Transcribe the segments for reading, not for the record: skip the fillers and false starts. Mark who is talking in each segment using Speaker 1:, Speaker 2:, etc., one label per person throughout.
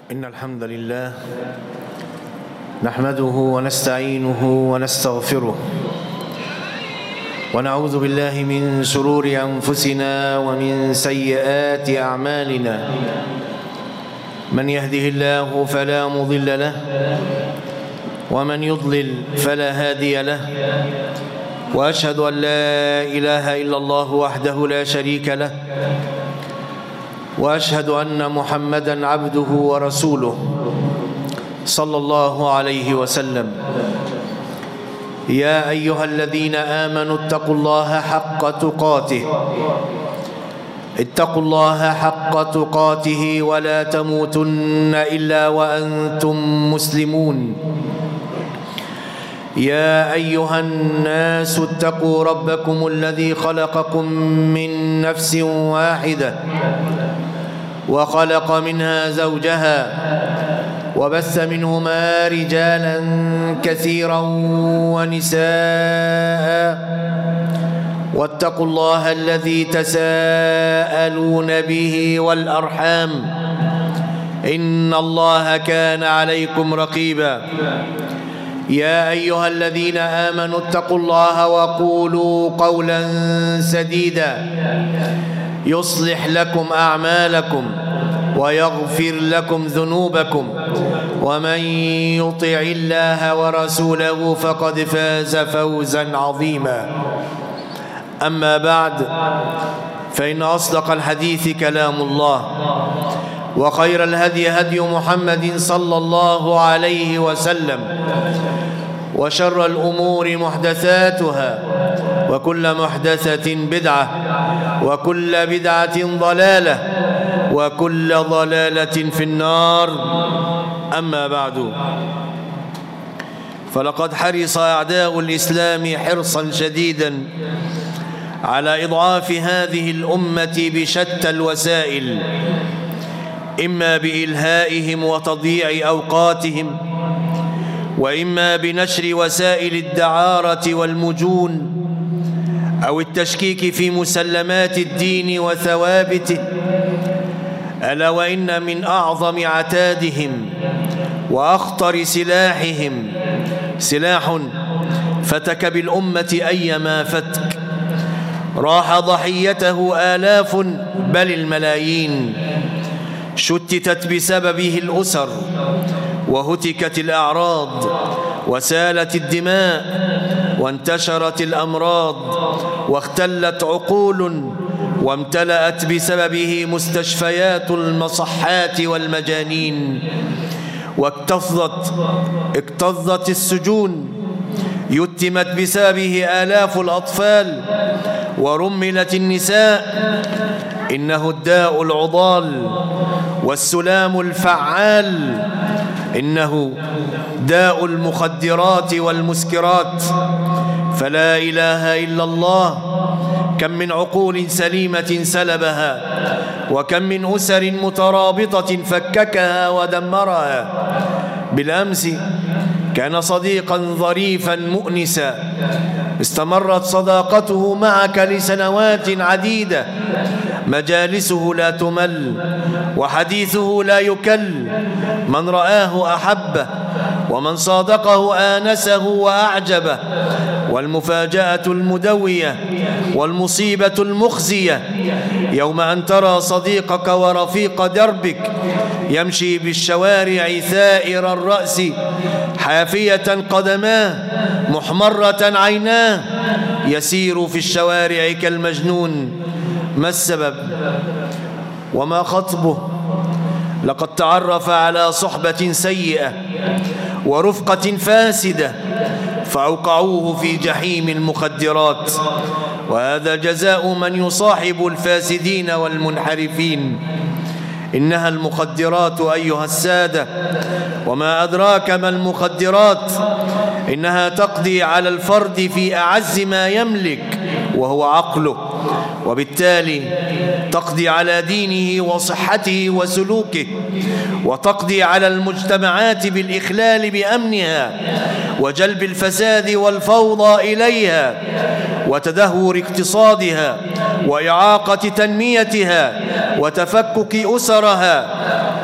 Speaker 1: إن الحمد لله نحمده ونستعينه ونستغفره ونعوذ بالله من شرور أنفسنا ومن سيئات أعمالنا. من يهده الله فلا مضل له ومن يضلل فلا هادي له، وأشهد أن لا إله إلا الله وحده لا شريك له، وأشهد أن محمدًا عبده ورسوله صلى الله عليه وسلم. يا أيها الذين آمنوا اتقوا الله حق تقاته، اتقوا الله حق تقاته ولا تموتن إلا وأنتم مسلمون. يا أيها الناس اتقوا ربكم الذي خلقكم من نفس واحدة وخلق منها زوجها وبث منهما رجالا كثيرا ونساء، واتقوا الله الذي تساءلون به والأرحام إن الله كان عليكم رقيبا. يا أيها الذين آمنوا اتقوا الله وقولوا قولا سديدا يصلح لكم أعمالكم ويغفر لكم ذنوبكم، ومن يطع الله ورسوله فقد فاز فوزا عظيما. أما بعد، فإن أصدق الحديث كلام الله، وخير الهدي هدي محمد صلى الله عليه وسلم، وشر الأمور محدثاتها، وكل محدثة بدعة، وكل بدعة ضلالة، وكل ضلالة في النار. أما بعد، فلقد حرص أعداء الإسلام حرصا شديدا على إضعاف هذه الأمة بشتى الوسائل، إما بإلهائهم وتضييع أوقاتهم، وإما بنشر وسائل الدعارة والمجون، أو التشكيك في مسلمات الدين وثوابته. ألا وإن من أعظم عتادهم وأخطر سلاحهم سلاح فتك بالأمة أيما فتك، راح ضحيته آلاف بل الملايين، شتتت بسببه الأسر، وهتكت الأعراض، وسالت الدماء، وانتشرت الأمراض، واختلت عقول، وامتلأت بسببه مستشفيات المصحات والمجانين، واكتظت السجون، يتمت بسببه آلاف الأطفال، ورملت النساء. إنه الداء العضال والسلام الفعال، إنه داء المخدرات والمسكرات. فلا إله إلا الله، كم من عقول سليمة سلبها، وكم من أسر مترابطة فككها ودمرها. بالأمس كان صديقا ظريفا مؤنسا، استمرت صداقته معك لسنوات عديدة، مجالسه لا تمل وحديثه لا يكل، من رآه أحبه، ومن صادقه آنسه وأعجبه. والمفاجأة المدوية والمصيبة المخزية يوم أن ترى صديقك ورفيق دربك يمشي بالشوارع ثائر الرأس، حافية قدماه، محمرة عيناه، يسير في الشوارع كالمجنون. ما السبب وما خطبه؟ لقد تعرف على صحبة سيئة ورفقة فاسدة فأوقعوه في جحيم المخدرات، وهذا جزاء من يصاحب الفاسدين والمنحرفين. إنها المخدرات أيها السادة، وما أدراك ما المخدرات. إنها تقضي على الفرد في أعز ما يملك وهو عقله، وبالتالي تقضي على دينه وصحته وسلوكه، وتقضي على المجتمعات بالإخلال بأمنها وجلب الفساد والفوضى إليها، وتدهور اقتصادها وإعاقة تنميتها وتفكك أسرها.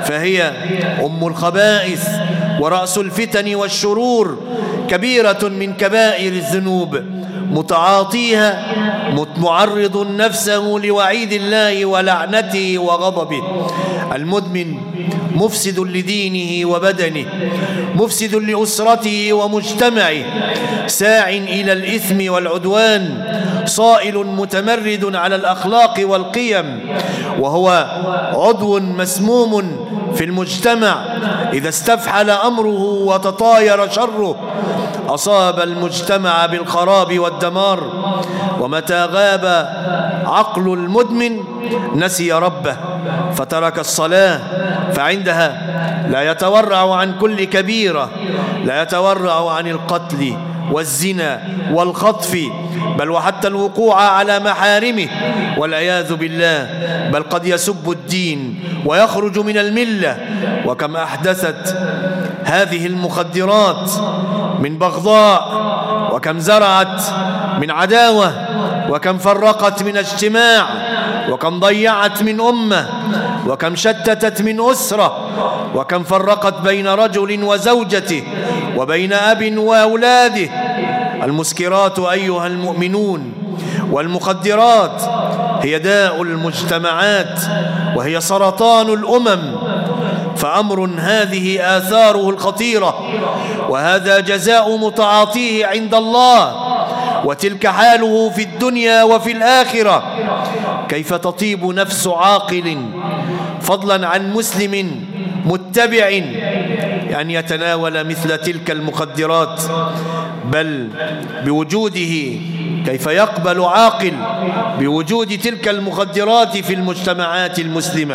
Speaker 1: فهي أم الخبائث ورأس الفتن والشرور، كبيرة من كبائر الذنوب، متعاطيها معرض نفسه لوعيد الله ولعنته وغضبه. المدمن مفسد لدينه وبدنه، مفسد لأسرته ومجتمعه، ساع إلى الإثم والعدوان، صائل متمرد على الأخلاق والقيم، وهو عضو مسموم في المجتمع. إذا استفحل أمره وتطاير شره أصاب المجتمع بالخراب والدمار. ومتى غاب عقل المدمن نسي ربه فترك الصلاة، فعندها لا يتورع عن كل كبيرة، لا يتورع عن القتل والزنا والخطف، بل وحتى الوقوع على محارمه والعياذ بالله، بل قد يسب الدين ويخرج من الملة. وكم أحدثت هذه المخدرات من بغضاء، وكم زرعت من عداوة، وكم فرقت من اجتماع، وكم ضيعت من أمة، وكم شتتت من أسرة، وكم فرقت بين رجل وزوجته وبين أب وأولاده. المسكرات أيها المؤمنون والمخدرات هي داء المجتمعات، وهي سرطان الأمم، فأمر هذه آثاره الخطيرة، وهذا جزاء متعاطيه عند الله، وتلك حاله في الدنيا وفي الآخرة. كيف تطيب نفس عاقل فضلا عن مسلم متبع أن يتناول مثل تلك المخدرات؟ بل بوجوده، كيف يقبل عاقل بوجود تلك المخدرات في المجتمعات المسلمة؟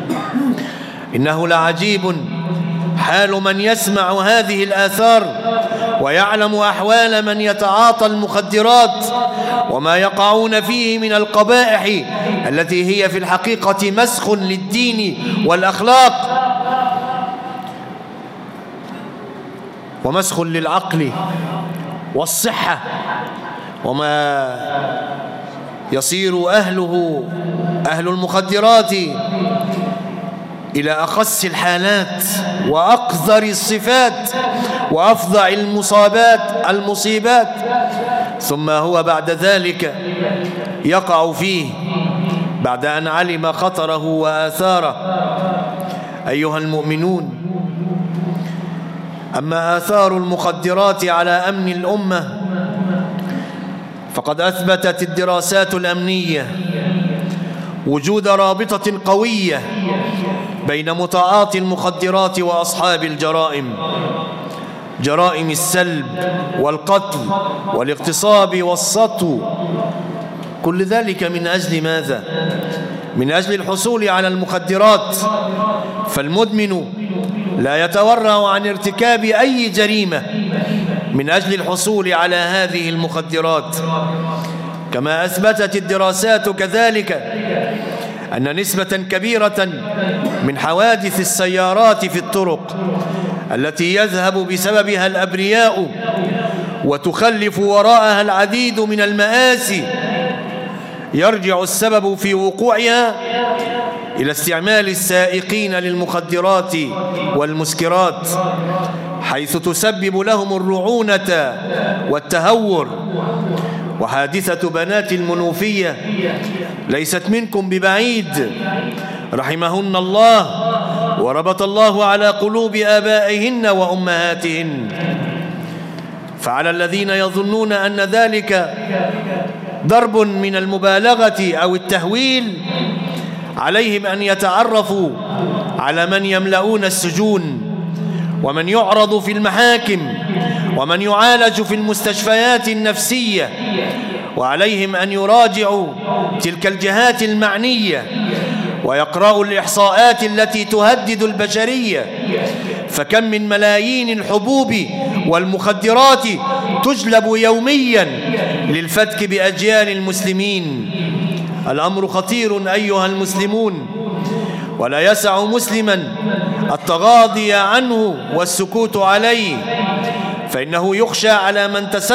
Speaker 1: إنه لعجيب حال من يسمع هذه الآثار ويعلم أحوال من يتعاطى المخدرات وما يقعون فيه من القبائح التي هي في الحقيقة مسخ للدين والأخلاق ومسخ للعقل والصحة، وما يصير أهل المخدرات إلى أخس الحالات وأقذر الصفات وأفظع المصيبات، ثم هو بعد ذلك يقع فيه بعد أن علم خطره وآثاره. أيها المؤمنون، أما آثار المخدرات على أمن الأمة فقد أثبتت الدراسات الأمنية وجود رابطة قوية بين متعاطي المخدرات وأصحاب الجرائم، جرائم السلب والقتل والاغتصاب والسطو. كل ذلك من أجل ماذا؟ من أجل الحصول على المخدرات. فالمدمن لا يتورع عن ارتكاب أي جريمة من أجل الحصول على هذه المخدرات. كما أثبتت الدراسات كذلك أن نسبة كبيرة من حوادث السيارات في الطرق التي يذهب بسببها الأبرياء وتخلف وراءها العديد من المآسي يرجع السبب في وقوعها إلى استعمال السائقين للمخدرات والمسكرات، حيث تسبب لهم الرعونة والتهور. وحادثة بنات المنوفية ليست منكم ببعيد، رحمهن الله وربط الله على قلوب آبائهن وأمهاتهن. فعلى الذين يظنون أن ذلك ضرب من المبالغة أو التهويل عليهم أن يتعرفوا على من يملؤون السجون ومن يعرض في المحاكم ومن يعالج في المستشفيات النفسية، وعليهم أن يراجعوا تلك الجهات المعنية ويقرأوا الإحصاءات التي تهدد البشرية. فكم من ملايين الحبوب والمخدرات تجلب يوميا للفتك بأجيال المسلمين. الأمر خطير أيها المسلمون، ولا يسع مسلما التغاضي عنه والسكوت عليه، فإنه يخشى على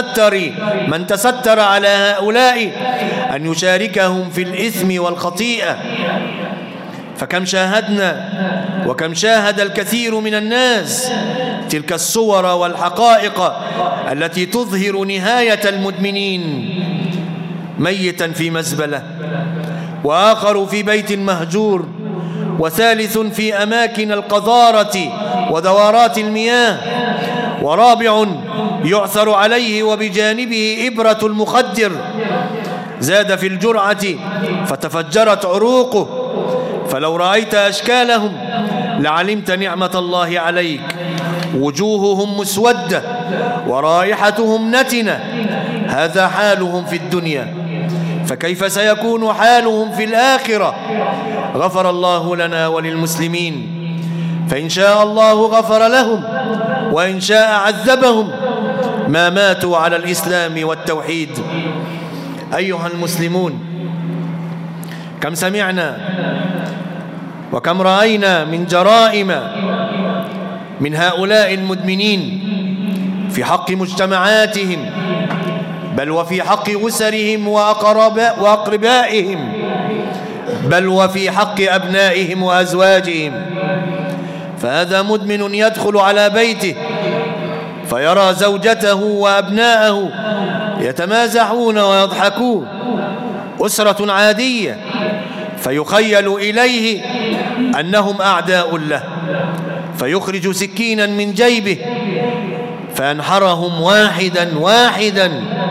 Speaker 1: من تستر على هؤلاء أن يشاركهم في الإثم والخطيئة. فكم شاهدنا وكم شاهد الكثير من الناس تلك الصور والحقائق التي تظهر نهاية المدمنين، ميتا في مزبلة، وآخر في بيت مهجور، وثالث في أماكن القذارة ودورات المياه، ورابع يعثر عليه وبجانبه إبرة المخدر، زاد في الجرعة فتفجرت عروقه. فلو رأيت أشكالهم لعلمت نعمة الله عليك، وجوههم مسودة ورائحتهم نتنة. هذا حالهم في الدنيا، فكيف سيكون حالهم في الآخرة؟ غفر الله لنا وللمسلمين، فإن شاء الله غفر لهم، وإن شاء عذبهم ما ماتوا على الإسلام والتوحيد. أيها المسلمون، كم سمعنا وكم رأينا من جرائم من هؤلاء المدمنين في حق مجتمعاتهم، بل وفي حق أسرهم وأقربائهم، بل وفي حق أبنائهم وأزواجهم. فهذا مدمن يدخل على بيته فيرى زوجته وأبناءه يتمازحون ويضحكون، أسرة عادية، فيخيل إليه أنهم أعداء له، فيخرج سكينا من جيبه فينحرهم واحدا واحدا.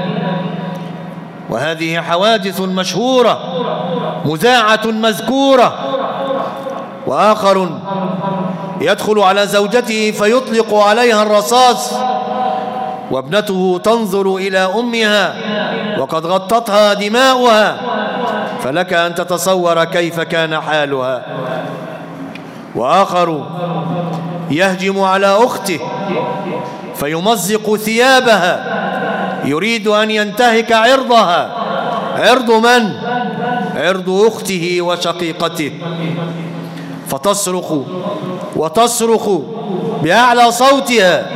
Speaker 1: وهذه حوادث مشهورة مذاعة مذكورة. وآخر يدخل على زوجته فيطلق عليها الرصاص، وابنته تنظر إلى أمها وقد غطتها دماؤها، فلك أن تتصور كيف كان حالها. وآخر يهجم على أخته فيمزق ثيابها، يريد أن ينتهك عرضها. عرض من؟ عرض أخته وشقيقته، فتصرخ وتصرخ بأعلى صوتها،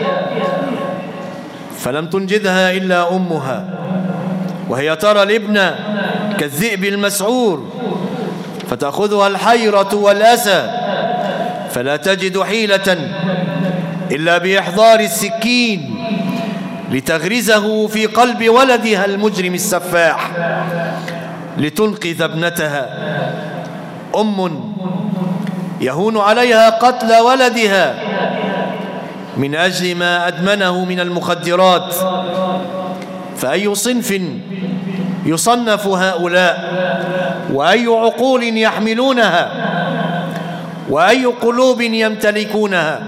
Speaker 1: فلم تنجدها إلا أمها، وهي ترى الابن كالذئب المسعور، فتأخذها الحيرة والأسى، فلا تجد حيلة إلا بإحضار السكين لتغرزه في قلب ولدها المجرم السفاح لتنقذ ابنتها. أم يهون عليها قتل ولدها من أجل ما أدمنه من المخدرات، فأي صنف يصنف هؤلاء؟ وأي عقول يحملونها؟ وأي قلوب يمتلكونها؟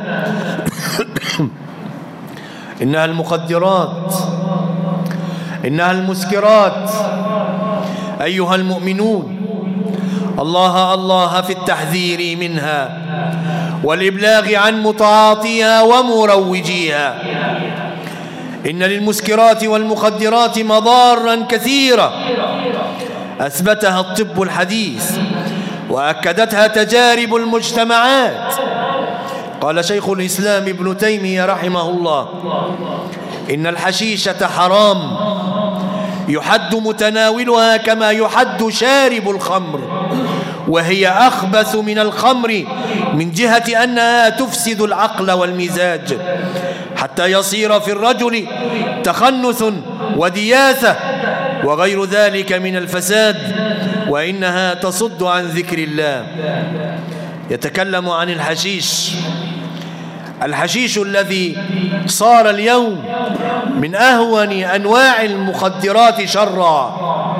Speaker 1: إنها المخدرات، إنها المسكرات. أيها المؤمنون، الله الله في التحذير منها والإبلاغ عن متعاطيها ومروجيها. إن للمسكرات والمخدرات مضارا كثيرة أثبتها الطب الحديث وأكدتها تجارب المجتمعات. قال شيخ الإسلام ابن تيمية رحمه الله: إن الحشيشة حرام، يحد متناولها كما يحد شارب الخمر، وهي أخبث من الخمر من جهة أنها تفسد العقل والمزاج حتى يصير في الرجل تخنث ودياثة وغير ذلك من الفساد، وإنها تصد عن ذكر الله. يتكلم عن الحشيش الذي صار اليوم من أهون أنواع المخدرات شرا،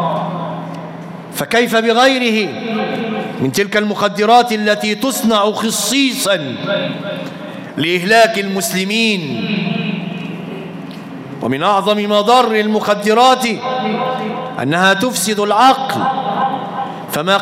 Speaker 1: فكيف بغيره من تلك المخدرات التي تصنع خصيصا لإهلاك المسلمين. ومن أعظم مضار المخدرات أنها تفسد العقل. فما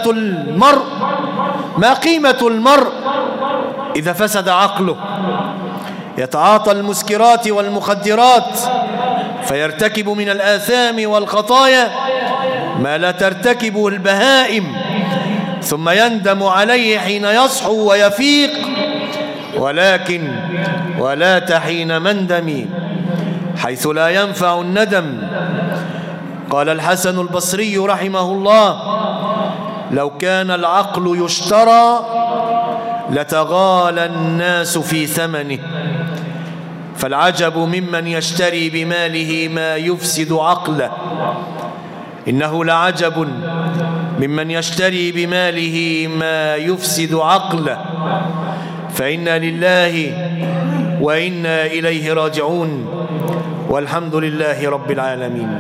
Speaker 1: قيمة المرء إذا فسد عقله؟ يتعاطى المسكرات والمخدرات فيرتكب من الآثام والخطايا ما لا ترتكبه البهائم، ثم يندم عليه حين يصحو ويفيق، ولكن ولا تحين مندم حيث لا ينفع الندم. قال الحسن البصري رحمه الله: لو كان العقل يشترى لتغالى الناس في ثمنه، فالعجب ممن يشتري بماله ما يفسد عقله. إنه لعجب ممن يشتري بماله ما يفسد عقله، فإنا لله وإنا إليه راجعون، والحمد لله رب العالمين.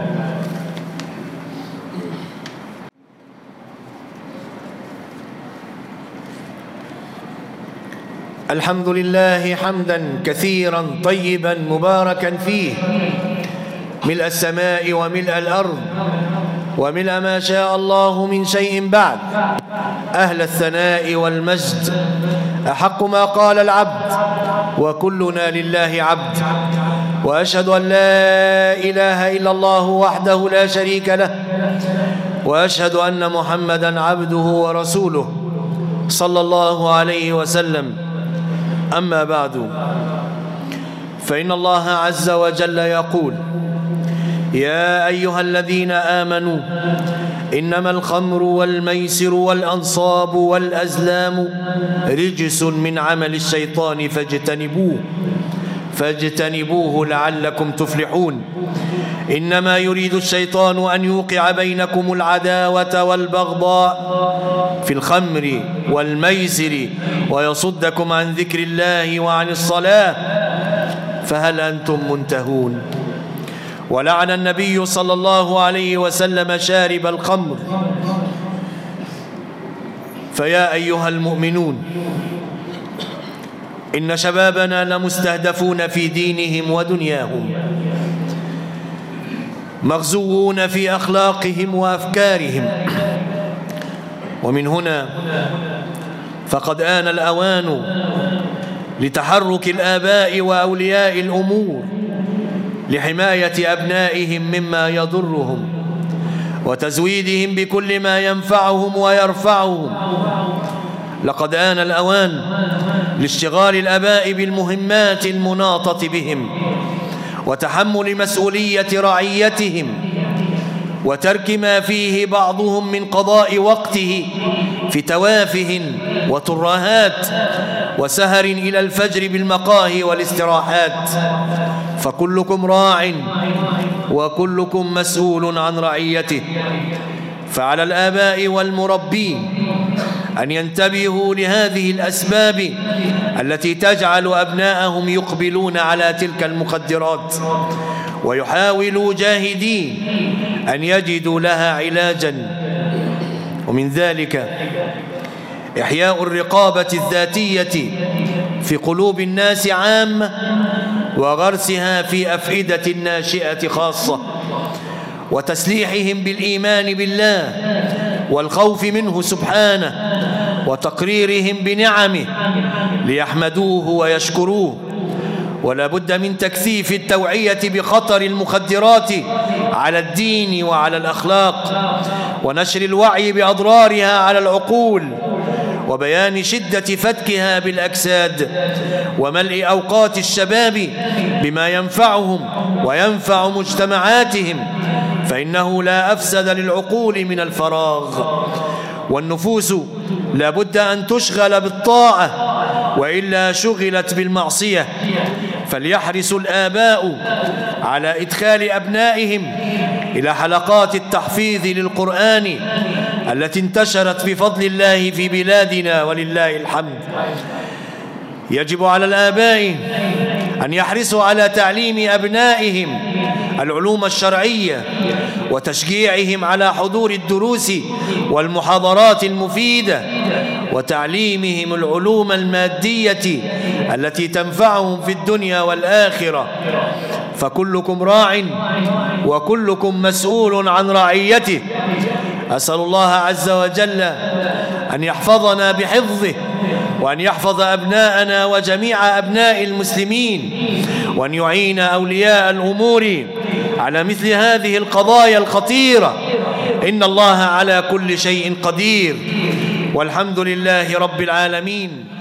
Speaker 1: الحمد لله حمدا كثيرا طيبا مباركا فيه، ملء السماء وملء الأرض وملء ما شاء الله من شيء بعد، أهل الثناء والمجد، أحق ما قال العبد وكلنا لله عبد. وأشهد أن لا إله إلا الله وحده لا شريك له، وأشهد أن محمدا عبده ورسوله صلى الله عليه وسلم. أما بعد، فإن الله عز وجل يقول: يا أيها الذين آمنوا إنما الخمر والميسر والأنصاب والأزلام رجس من عمل الشيطان فاجتنبوه لعلكم تفلحون. إنما يريد الشيطان أن يوقع بينكم العداوة والبغضاء في الخمر والميسر ويصدكم عن ذكر الله وعن الصلاة، فهل أنتم منتهون؟ ولعن النبي صلى الله عليه وسلم شارب الخمر. فيا أيها المؤمنون، إن شبابنا لمستهدفون في دينهم ودنياهم، مغزوون في أخلاقهم وأفكارهم. ومن هنا فقد آن الأوان لتحرك الآباء وأولياء الأمور لحماية أبنائهم مما يضرهم وتزويدهم بكل ما ينفعهم ويرفعهم. لقد آن الأوان لاشتغال الآباء بالمهمات المناطة بهم وتحمل مسؤولية رعيتهم، وترك ما فيه بعضهم من قضاء وقته في توافه وترهات وسهر إلى الفجر بالمقاهي والاستراحات. فكلكم راع وكلكم مسؤول عن رعيته. فعلى الآباء والمربين أن ينتبهوا لهذه الأسباب التي تجعل أبناءهم يقبلون على تلك المخدرات، ويحاولوا جاهدين أن يجدوا لها علاجا. ومن ذلك إحياء الرقابة الذاتية في قلوب الناس عامة، وغرسها في أفئدة الناشئة خاصة، وتسليحهم بالإيمان بالله والخوف منه سبحانه، وتقريرهم بنعمه ليحمدوه ويشكروه. ولا بد من تكثيف التوعية بخطر المخدرات على الدين وعلى الأخلاق، ونشر الوعي بأضرارها على العقول، وبيان شدة فتكها بالأجساد، وملء أوقات الشباب بما ينفعهم وينفع مجتمعاتهم، فإنه لا أفسد للعقول من الفراغ. والنفوس لا بد أن تشغل بالطاعة، وإلا شغلت بالمعصية. فليحرص الآباء على إدخال أبنائهم إلى حلقات التحفيظ للقرآن التي انتشرت بفضل الله في بلادنا ولله الحمد. يجب على الآباء أن يحرصوا على تعليم أبنائهم العلوم الشرعية، وتشجيعهم على حضور الدروس والمحاضرات المفيدة، وتعليمهم العلوم المادية التي تنفعهم في الدنيا والآخرة. فكلكم راع وكلكم مسؤول عن رعيته. أسأل الله عز وجل أن يحفظنا بحفظه، وأن يحفظ أبناءنا وجميع أبناء المسلمين، وأن يعين أولياء الأمور على مثل هذه القضايا الخطيرة. إن الله على كل شيء قدير، والحمد لله رب العالمين.